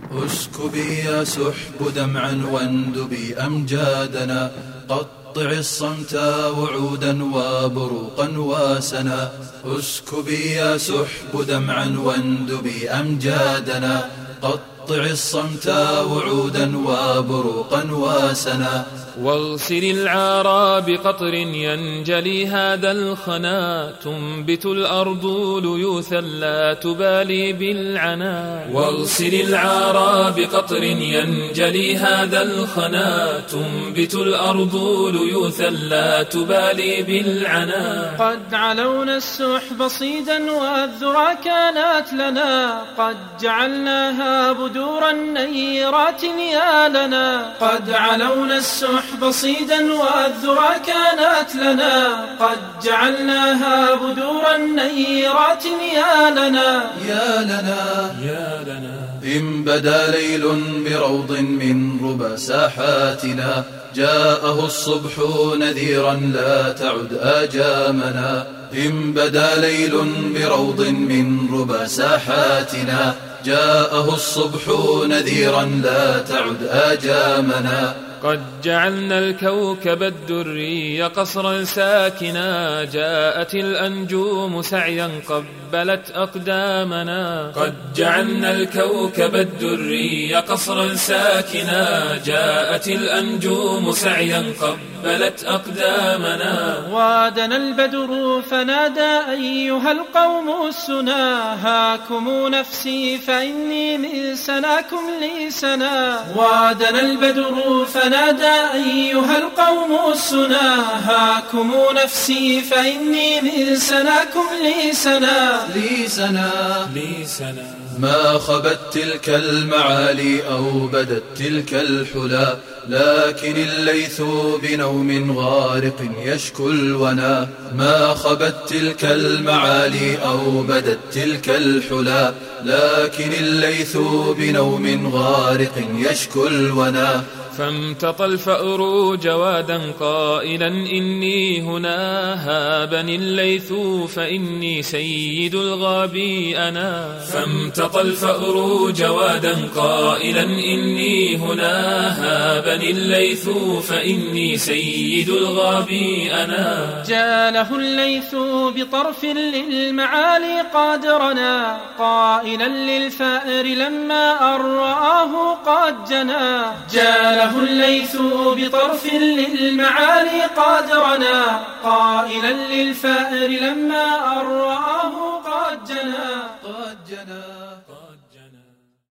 اسكبي يا سحب دمعا واندبي أمجادنا، قطع الصمت وعودا وبروقا وسنا. اسكبي يا سحب دمعا واندبي أمجادنا، قطع الصمت وعودا وبروقا وسنا. واغسل العارى بقطر ينجلي هذا الخنا، تنبت الأرض ليوثا لا تبالي بالعنا. واغسل العارى بقطر ينجلي هذا الخنا، تنبت الأرض ليوثا لا تبالي بالعنا. قد علونا السحب صيدا والذرى كانت لنا، قد جعلناها بدورا نيرات يا لنا. قد علونا السحب بصيدا والذرى كانت لنا، قد جعلناها بدورا نيرات يا لنا. يا لنا يا لنا إن بدا ليل بروض من ربى ساحاتنا، جاءه الصبح نذيرا لا تعد آجامنا. إن بدا ليل بروض من ربى ساحاتنا، جاءه الصبح نذيرا لا تعد آجامنا. قد جعلنا الكوكب الدري قصرا ساكنا، جاءت الأنجوم سعيا قبلت أقدامنا. قد جعلنا الكوكب الدري قصرا ساكنا، جاءت الأنجوم سعيا قبلت أقدامنا. وادنا البدر فنادى أيها القوم السنا، هاكم نفسي فإني من سناكم لي سنا. وادنا البدر فنادى أيها القوم السنا، هاكم نفسي فإني من سناكم لي سنا. لي سنا لي سنا ما خبت تلك المعالي أو بدت تلك الحلا، لكن الليث بنوم غارق يشكو الونا. ما خبت تلك المعالي أو بدت تلك الحلا، لكن الليث بنوم غارق يشكو الونا. فامتطى الفأر جوادا قائلا إني هنا، هابني الليث فإني سيد الغابي أنا. فامتطى الفأر جوادا قائلا إني هنا، هابني الليث فإني سيد الغابي أنا. جاله الليث بطرف للمعالي قادرنا، قائلا للفأر لما أن رآه قد جنا. جاله الليث بطرف للمعالي قادرنا، قائلا للفأر لما أن رآه قد جنا. قد جنا